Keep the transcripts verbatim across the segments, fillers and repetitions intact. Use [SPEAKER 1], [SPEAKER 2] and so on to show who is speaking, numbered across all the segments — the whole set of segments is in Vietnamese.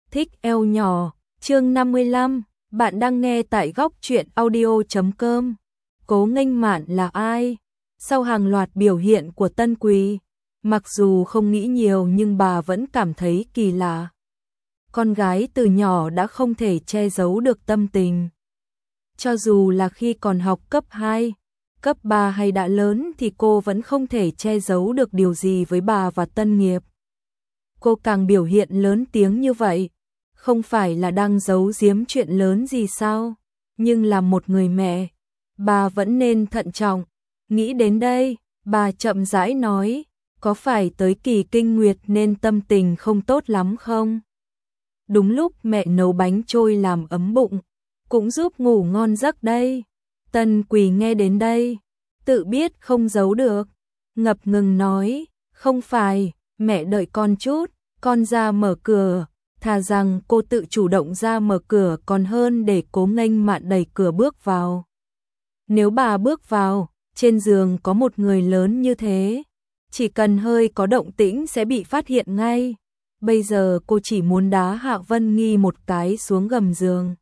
[SPEAKER 1] Thích eo nhỏ, chương năm mươi lăm, bạn đang nghe tại góc truyện audio chấm com. Cố Nghênh Mạn là ai? Sau hàng loạt biểu hiện của Tân Quỳ, mặc dù không nghĩ nhiều nhưng bà vẫn cảm thấy kỳ lạ. Con gái từ nhỏ đã không thể che giấu được tâm tình. Cho dù là khi còn học cấp hai, cấp ba hay đã lớn thì cô vẫn không thể che giấu được điều gì với bà và Tân Nghiệp. Cô càng biểu hiện lớn tiếng như vậy, không phải là đang giấu giếm chuyện lớn gì sao? Nhưng là một người mẹ, bà vẫn nên thận trọng. Nghĩ đến đây, bà chậm rãi nói, có phải tới kỳ kinh nguyệt nên tâm tình không tốt lắm không? Đúng lúc mẹ nấu bánh trôi làm ấm bụng, cũng giúp ngủ ngon giấc đây. Tân Quỳ nghe đến đây, tự biết không giấu được, ngập ngừng nói, không phải, mẹ đợi con chút, con ra mở cửa. Thà rằng cô tự chủ động ra mở cửa còn hơn để Cố Nghênh Mạn đẩy cửa bước vào. Nếu bà bước vào, trên giường có một người lớn như thế, chỉ cần hơi có động tĩnh sẽ bị phát hiện ngay. Bây giờ cô chỉ muốn đá Hạ Vân Nghi một cái xuống gầm giường,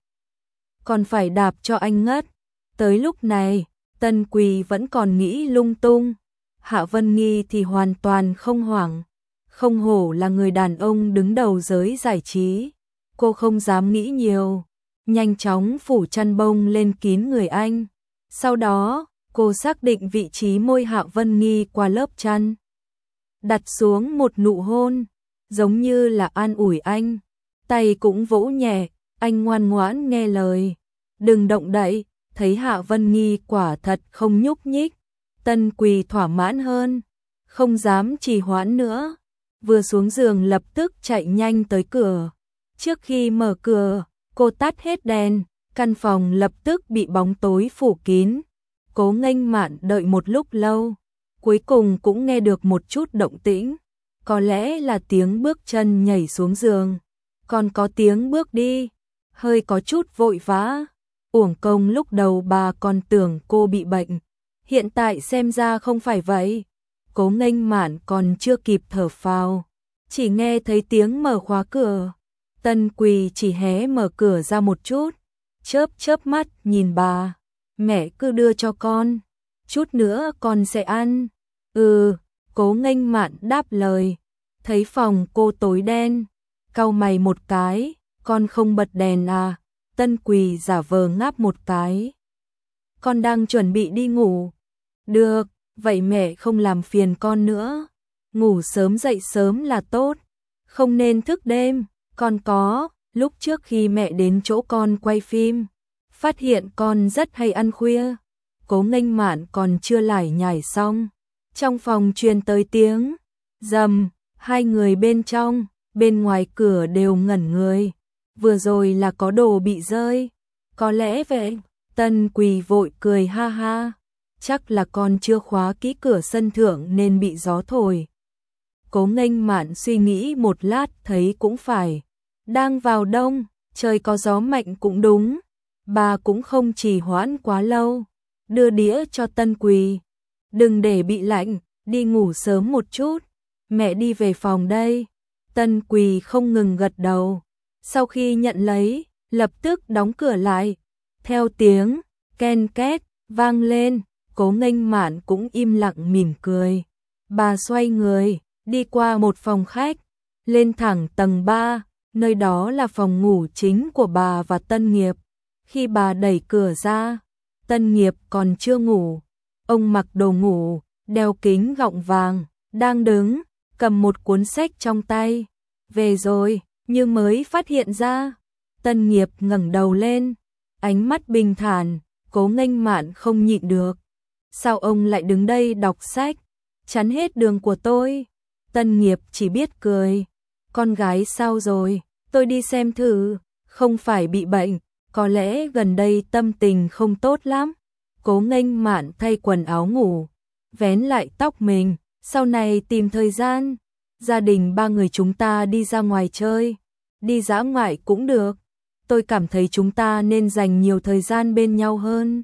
[SPEAKER 1] còn phải đạp cho anh ngất. Tới lúc này, Tân Quỳ vẫn còn nghĩ lung tung. Hạ Vân Nghi thì hoàn toàn không hoảng. Không hổ là người đàn ông đứng đầu giới giải trí. Cô không dám nghĩ nhiều, nhanh chóng phủ chăn bông lên kín người anh. Sau đó, cô xác định vị trí môi Hạ Vân Nghi qua lớp chăn, đặt xuống một nụ hôn, giống như là an ủi anh. Tay cũng vỗ nhẹ, anh ngoan ngoãn nghe lời. Đừng động đậy, thấy Hạ Vân Nghi quả thật không nhúc nhích. Tân Quỳ thỏa mãn hơn, không dám trì hoãn nữa. Vừa xuống giường lập tức chạy nhanh tới cửa. Trước khi mở cửa, cô tắt hết đèn, căn phòng lập tức bị bóng tối phủ kín. Cố Nghênh Mạn đợi một lúc lâu, cuối cùng cũng nghe được một chút động tĩnh. Có lẽ là tiếng bước chân nhảy xuống giường, còn có tiếng bước đi, hơi có chút vội vã. Uổng công lúc đầu bà còn tưởng cô bị bệnh, hiện tại xem ra không phải vậy. Cố Nghênh Mạn còn chưa kịp thở phào, chỉ nghe thấy tiếng mở khóa cửa. Tân Quỳ chỉ hé mở cửa ra một chút, chớp chớp mắt nhìn bà. Mẹ cứ đưa cho con, chút nữa con sẽ ăn. Ừ, Cố Nghênh Mạn đáp lời. Thấy phòng cô tối đen, cau mày một cái, con không bật đèn à? Tân Quỳ giả vờ ngáp một cái. Con đang chuẩn bị đi ngủ. Được. Vậy mẹ không làm phiền con nữa. Ngủ sớm dậy sớm là tốt, không nên thức đêm. Con có, lúc trước khi mẹ đến chỗ con quay phim, phát hiện con rất hay ăn khuya. Cố Nghênh Mạn còn chưa lải nhải xong, trong phòng truyền tới tiếng rầm. Hai người bên trong, bên ngoài cửa đều ngẩn người. Vừa rồi là có đồ bị rơi. Có lẽ vậy. Tân Quỳ vội cười ha ha. Chắc là con chưa khóa kỹ cửa sân thượng nên bị gió thổi. Cố Nghênh Mạn suy nghĩ một lát thấy cũng phải. Đang vào đông, trời có gió mạnh cũng đúng. Bà cũng không trì hoãn quá lâu. Đưa đĩa cho Tân Quỳ. Đừng để bị lạnh, đi ngủ sớm một chút. Mẹ đi về phòng đây. Tân Quỳ không ngừng gật đầu. Sau khi nhận lấy, lập tức đóng cửa lại. Theo tiếng ken két vang lên, Cố Nghênh Mạn cũng im lặng mỉm cười. Bà xoay người, đi qua một phòng khách, lên thẳng tầng ba, nơi đó là phòng ngủ chính của bà và Tân Nghiệp. Khi bà đẩy cửa ra, Tân Nghiệp còn chưa ngủ. Ông mặc đồ ngủ, đeo kính gọng vàng, đang đứng, cầm một cuốn sách trong tay. Về rồi, như mới phát hiện ra. Tân Nghiệp ngẩng đầu lên, ánh mắt bình thản. Cố Nghênh Mạn không nhịn được. Sao ông lại đứng đây đọc sách, chắn hết đường của tôi? Tân Nghiệp chỉ biết cười. Con gái sao rồi? Tôi đi xem thử. Không phải bị bệnh, có lẽ gần đây tâm tình không tốt lắm. Cố Nghênh Mạn thay quần áo ngủ, vén lại tóc mình. Sau này tìm thời gian, gia đình ba người chúng ta đi ra ngoài chơi, đi dã ngoại cũng được. Tôi cảm thấy chúng ta nên dành nhiều thời gian bên nhau hơn.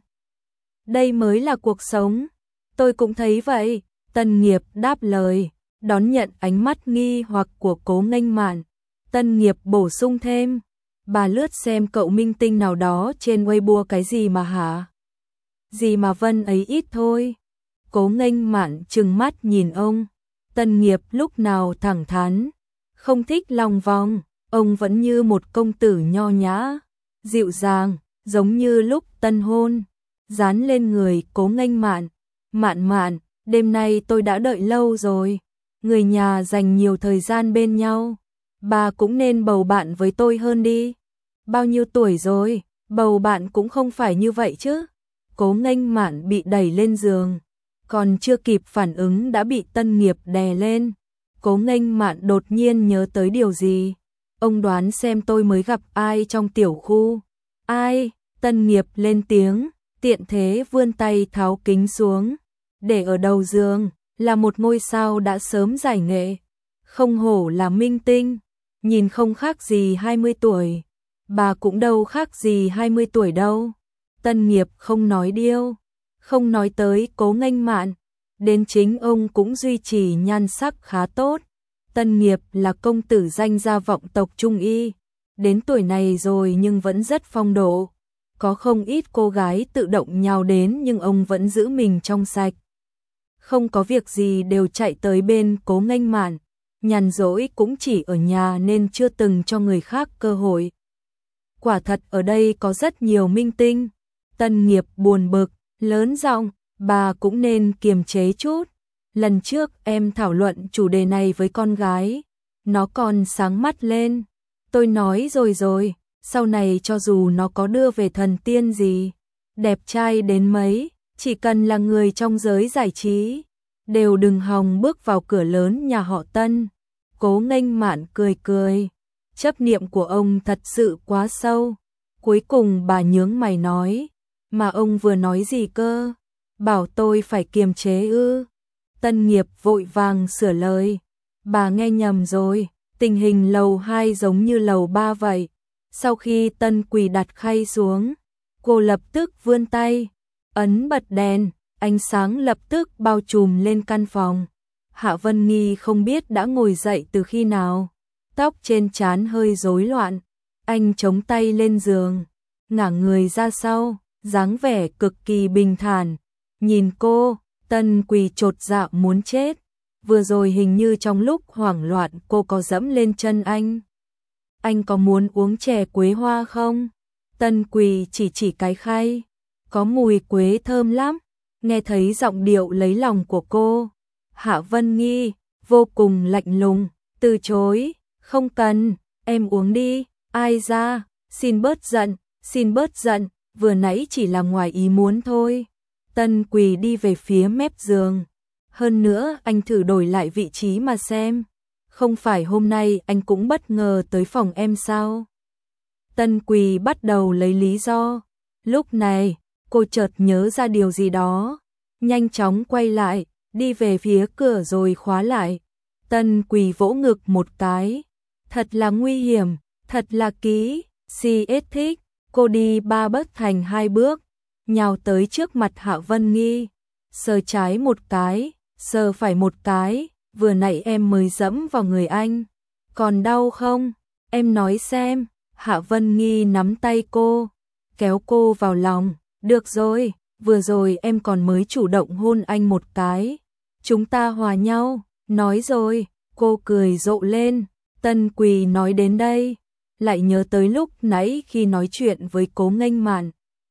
[SPEAKER 1] Đây mới là cuộc sống. Tôi cũng thấy vậy. Tân Nghiệp đáp lời, đón nhận ánh mắt nghi hoặc của Cố Nghênh Mạn. Tân Nghiệp bổ sung thêm. Bà lướt xem cậu minh tinh nào đó trên Weibo cái gì mà hả? Gì mà Vân ấy ít thôi. Cố Nghênh Mạn trừng mắt nhìn ông. Tân Nghiệp lúc nào thẳng thắn, không thích lòng vòng, ông vẫn như một công tử nho nhã, dịu dàng, giống như lúc tân hôn, dán lên người Cố Nghênh Mạn. Mạn Mạn, đêm nay tôi đã đợi lâu rồi, người nhà dành nhiều thời gian bên nhau, bà cũng nên bầu bạn với tôi hơn đi. Bao nhiêu tuổi rồi, bầu bạn cũng không phải như vậy chứ. Cố Nghênh Mạn bị đẩy lên giường, còn chưa kịp phản ứng đã bị Tân Nghiệp đè lên. Cố Nghênh Mạn đột nhiên nhớ tới điều gì. Ông đoán xem tôi mới gặp ai trong tiểu khu. Ai? Tân Nghiệp lên tiếng, tiện thế vươn tay tháo kính xuống. Để ở đầu giường, là một ngôi sao đã sớm giải nghệ. Không hổ là minh tinh, nhìn không khác gì hai mươi tuổi. Bà cũng đâu khác gì hai mươi tuổi đâu. Tân Nghiệp không nói điêu, không nói tới Cố Nghênh Mạn, đến chính ông cũng duy trì nhan sắc khá tốt. Tân Nghiệp là công tử danh gia vọng tộc Trung Y, đến tuổi này rồi nhưng vẫn rất phong độ. Có không ít cô gái tự động nhào đến nhưng ông vẫn giữ mình trong sạch. Không có việc gì đều chạy tới bên Cố Nghênh Mạn, nhàn rỗi cũng chỉ ở nhà nên chưa từng cho người khác cơ hội. Quả thật ở đây có rất nhiều minh tinh. Tân Nghiệp buồn bực, lớn giọng, bà cũng nên kiềm chế chút. Lần trước em thảo luận chủ đề này với con gái, nó còn sáng mắt lên. Tôi nói rồi rồi, sau này cho dù nó có đưa về thần tiên gì, đẹp trai đến mấy, chỉ cần là người trong giới giải trí, đều đừng hòng bước vào cửa lớn nhà họ Tân. Cố Nghênh Mạn cười cười, chấp niệm của ông thật sự quá sâu. Cuối cùng bà nhướng mày nói, mà ông vừa nói gì cơ? Bảo tôi phải kiềm chế ư? Tân Nghiệp vội vàng sửa lời, bà nghe nhầm rồi, tình hình lầu hai giống như lầu ba vậy. Sau khi Tân Quỳ đặt khay xuống, cô lập tức vươn tay, ấn bật đèn, ánh sáng lập tức bao trùm lên căn phòng. Hạ Vân Nghi không biết đã ngồi dậy từ khi nào, tóc trên trán hơi rối loạn, anh chống tay lên giường, ngả người ra sau, dáng vẻ cực kỳ bình thản. Nhìn cô, Tân Quỳ chột dạ muốn chết. Vừa rồi hình như trong lúc hoảng loạn cô có dẫm lên chân anh. Anh có muốn uống chè quế hoa không? Tân Quỳ chỉ chỉ cái khay, có mùi quế thơm lắm. Nghe thấy giọng điệu lấy lòng của cô, Hạ Vân Nghi vô cùng lạnh lùng, từ chối, không cần, em uống đi. Ai ra, xin bớt giận, xin bớt giận, vừa nãy chỉ là ngoài ý muốn thôi. Tân Quỳ đi về phía mép giường. Hơn nữa anh thử đổi lại vị trí mà xem. Không phải hôm nay anh cũng bất ngờ tới phòng em sao? Tân Quỳ bắt đầu lấy lý do. Lúc này, cô chợt nhớ ra điều gì đó. Nhanh chóng quay lại, đi về phía cửa rồi khóa lại. Tân Quỳ vỗ ngực một cái. Thật là nguy hiểm, thật là ký, si ết thích. Cô đi ba bước thành hai bước, nhào tới trước mặt Hạ Vân Nghi. Sờ trái một cái, sờ phải một cái, vừa nãy em mới dẫm vào người anh. Còn đau không? Em nói xem. Hạ Vân Nghi nắm tay cô, kéo cô vào lòng. Được rồi, vừa rồi em còn mới chủ động hôn anh một cái. Chúng ta hòa nhau, nói rồi, cô cười rộ lên. Tân Quỳ nói đến đây, lại nhớ tới lúc nãy khi nói chuyện với Cố Nghênh Mạn.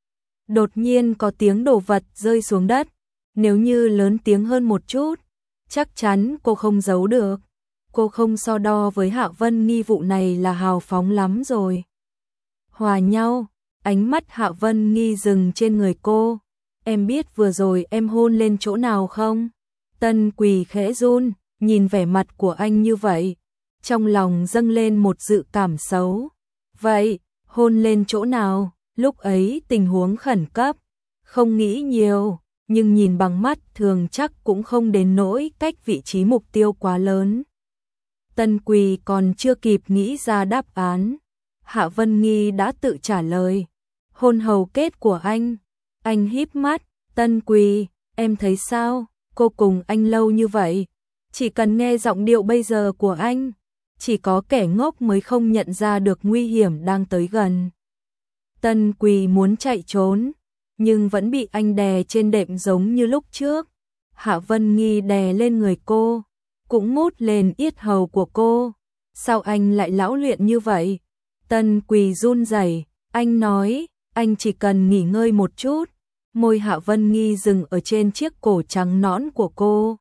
[SPEAKER 1] Đột nhiên có tiếng đồ vật rơi xuống đất, nếu như lớn tiếng hơn một chút, chắc chắn cô không giấu được. Cô không so đo với Hạ Vân Nghi, vụ này là hào phóng lắm rồi. Hòa nhau, ánh mắt Hạ Vân Nghi dừng trên người cô. Em biết vừa rồi em hôn lên chỗ nào không? Tân Quỳ khẽ run, nhìn vẻ mặt của anh như vậy, trong lòng dâng lên một dự cảm xấu. Vậy, hôn lên chỗ nào? Lúc ấy tình huống khẩn cấp, không nghĩ nhiều, nhưng nhìn bằng mắt thường chắc cũng không đến nỗi cách vị trí mục tiêu quá lớn. Tân Quỳ còn chưa kịp nghĩ ra đáp án, Hạ Vân Nghi đã tự trả lời. Hôn hầu kết của anh. Anh híp mắt, Tân Quỳ, em thấy sao? Cô cùng anh lâu như vậy, chỉ cần nghe giọng điệu bây giờ của anh, chỉ có kẻ ngốc mới không nhận ra được nguy hiểm đang tới gần. Tân Quỳ muốn chạy trốn, nhưng vẫn bị anh đè trên đệm giống như lúc trước. Hạ Vân Nghi đè lên người cô, cũng mút lên yết hầu của cô. Sao anh lại lão luyện như vậy? Tân Quỳ run rẩy, anh nói, anh chỉ cần nghỉ ngơi một chút. Môi Hạ Vân Nghi dừng ở trên chiếc cổ trắng nõn của cô.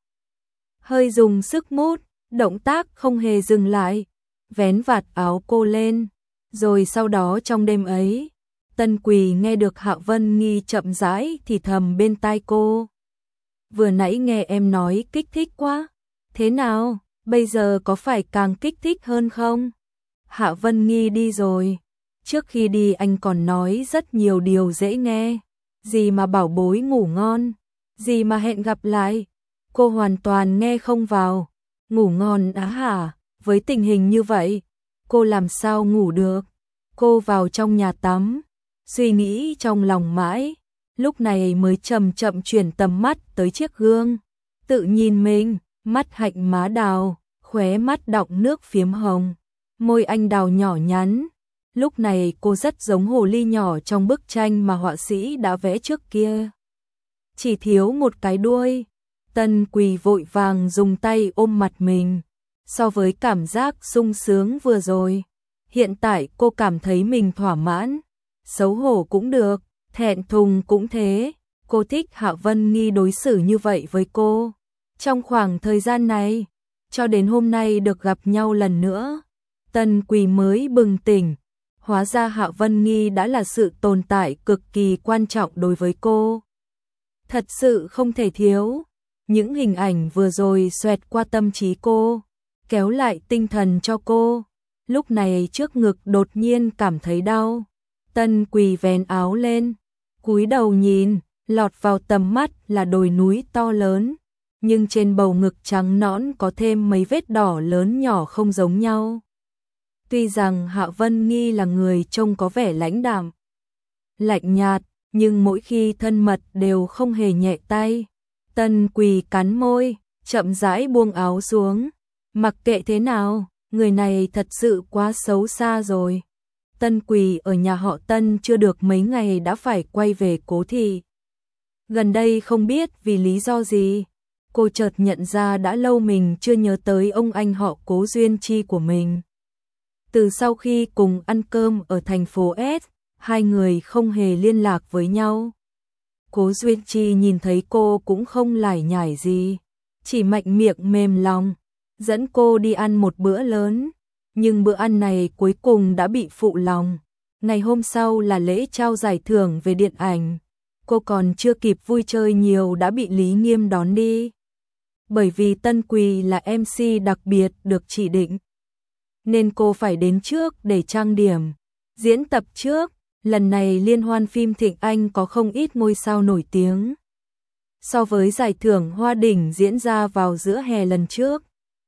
[SPEAKER 1] Hơi dùng sức mút, động tác không hề dừng lại, vén vạt áo cô lên. Rồi sau đó trong đêm ấy, Tân Quỳ nghe được Hạ Vân Nghi chậm rãi thì thầm bên tai cô. Vừa nãy nghe em nói kích thích quá. Thế nào, bây giờ có phải càng kích thích hơn không? Hạ Vân Nghi đi rồi. Trước khi đi anh còn nói rất nhiều điều dễ nghe. Gì mà bảo bối ngủ ngon, gì mà hẹn gặp lại. Cô hoàn toàn nghe không vào. Ngủ ngon á hả? Với tình hình như vậy, cô làm sao ngủ được? Cô vào trong nhà tắm, suy nghĩ trong lòng mãi. Lúc này mới chậm chậm chuyển tầm mắt tới chiếc gương. Tự nhìn mình, mắt hạnh má đào, khóe mắt đọng nước phiếm hồng. Môi anh đào nhỏ nhắn. Lúc này cô rất giống hồ ly nhỏ trong bức tranh mà họa sĩ đã vẽ trước kia. Chỉ thiếu một cái đuôi. Tân Quỳ vội vàng dùng tay ôm mặt mình. So với cảm giác sung sướng vừa rồi, hiện tại cô cảm thấy mình thỏa mãn. Xấu hổ cũng được, thẹn thùng cũng thế. Cô thích Hạ Vân Nghi đối xử như vậy với cô. Trong khoảng thời gian này, cho đến hôm nay được gặp nhau lần nữa, Tân Quỳ mới bừng tỉnh. Hóa ra Hạ Vân Nghi đã là sự tồn tại cực kỳ quan trọng đối với cô. Thật sự không thể thiếu. Những hình ảnh vừa rồi xoẹt qua tâm trí cô, kéo lại tinh thần cho cô. Lúc này trước ngực đột nhiên cảm thấy đau. Tân Quỳ vén áo lên, cúi đầu nhìn, lọt vào tầm mắt là đồi núi to lớn. Nhưng trên bầu ngực trắng nõn có thêm mấy vết đỏ lớn nhỏ không giống nhau. Tuy rằng Hạ Vân Nghi là người trông có vẻ lãnh đạm, lạnh nhạt, nhưng mỗi khi thân mật đều không hề nhẹ tay. Tân Quỳ cắn môi, chậm rãi buông áo xuống. Mặc kệ thế nào, người này thật sự quá xấu xa rồi. Tân Quỳ ở nhà họ Tân chưa được mấy ngày đã phải quay về Cố thị. Gần đây không biết vì lý do gì, cô chợt nhận ra đã lâu mình chưa nhớ tới ông anh họ Cố Duyên Chi của mình. Từ sau khi cùng ăn cơm ở thành phố S, hai người không hề liên lạc với nhau. Cố Duyên Chi nhìn thấy cô cũng không lải nhải gì, chỉ mạnh miệng mềm lòng, dẫn cô đi ăn một bữa lớn. Nhưng bữa ăn này cuối cùng đã bị phụ lòng. Ngày hôm sau là lễ trao giải thưởng về điện ảnh. Cô còn chưa kịp vui chơi nhiều đã bị Lý Nghiêm đón đi. Bởi vì Tân Quỳ là em xê đặc biệt được chỉ định, nên cô phải đến trước để trang điểm, diễn tập trước. Lần này liên hoan phim Thịnh Anh có không ít ngôi sao nổi tiếng. So với giải thưởng Hoa Đỉnh diễn ra vào giữa hè lần trước,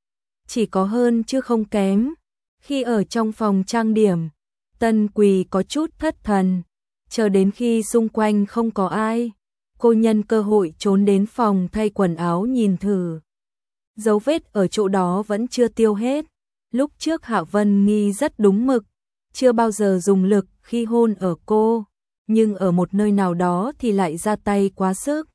[SPEAKER 1] chỉ có hơn chứ không kém. Khi ở trong phòng trang điểm, Tân Quỳ có chút thất thần, chờ đến khi xung quanh không có ai, cô nhân cơ hội trốn đến phòng thay quần áo nhìn thử. Dấu vết ở chỗ đó vẫn chưa tiêu hết. Lúc trước Hạ Vân Nghi rất đúng mực, chưa bao giờ dùng lực khi hôn ở cô, nhưng ở một nơi nào đó thì lại ra tay quá sức.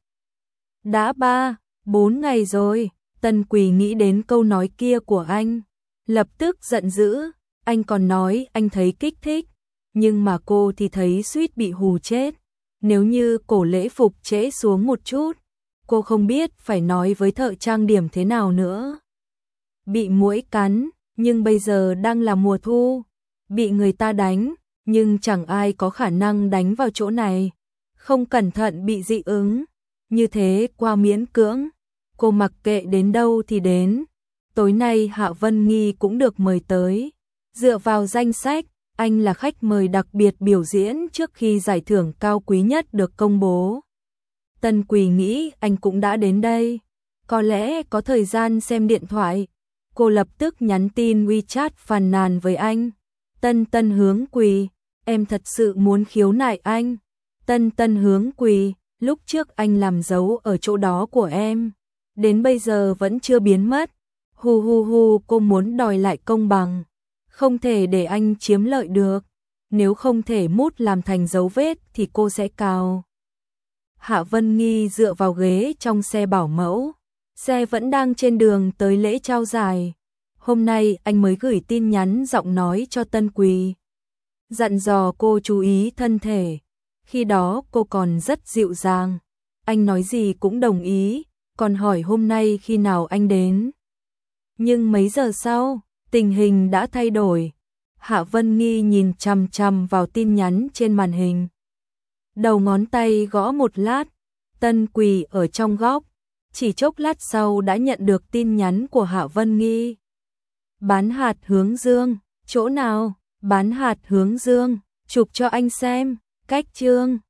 [SPEAKER 1] Đã ba, bốn ngày rồi, Tân Quỳ nghĩ đến câu nói kia của anh, lập tức giận dữ. Anh còn nói anh thấy kích thích, nhưng mà cô thì thấy suýt bị hù chết. Nếu như cổ lễ phục trễ xuống một chút, cô không biết phải nói với thợ trang điểm thế nào nữa. Bị muỗi cắn, nhưng bây giờ đang là mùa thu, bị người ta đánh, nhưng chẳng ai có khả năng đánh vào chỗ này. Không cẩn thận bị dị ứng, như thế qua miễn cưỡng. Cô mặc kệ đến đâu thì đến. Tối nay Hạ Vân Nghi cũng được mời tới. Dựa vào danh sách, anh là khách mời đặc biệt biểu diễn trước khi giải thưởng cao quý nhất được công bố. Tân Quỳ nghĩ anh cũng đã đến đây, có lẽ có thời gian xem điện thoại. Cô lập tức nhắn tin WeChat phàn nàn với anh. Tân Tân Hướng Quỳ, em thật sự muốn khiếu nại anh. Tân Tân Hướng Quỳ, lúc trước anh làm dấu ở chỗ đó của em, đến bây giờ vẫn chưa biến mất. Hu hu hu, cô muốn đòi lại công bằng. Không thể để anh chiếm lợi được. Nếu không thể mút làm thành dấu vết thì cô sẽ cào. Hạ Vân Nghi dựa vào ghế trong xe bảo mẫu. Xe vẫn đang trên đường tới lễ trao giải. Hôm nay anh mới gửi tin nhắn giọng nói cho Tân Quỳ. Dặn dò cô chú ý thân thể. Khi đó cô còn rất dịu dàng. Anh nói gì cũng đồng ý, còn hỏi hôm nay khi nào anh đến. Nhưng mấy giờ sau, tình hình đã thay đổi. Hạ Vân Nghi nhìn chằm chằm vào tin nhắn trên màn hình. Đầu ngón tay gõ một lát, Tân Quỳ ở trong góc. Chỉ chốc lát sau đã nhận được tin nhắn của Hạ Vân Nghi. Bán hạt hướng dương, chỗ nào? Bán hạt hướng dương, chụp cho anh xem, cách chương.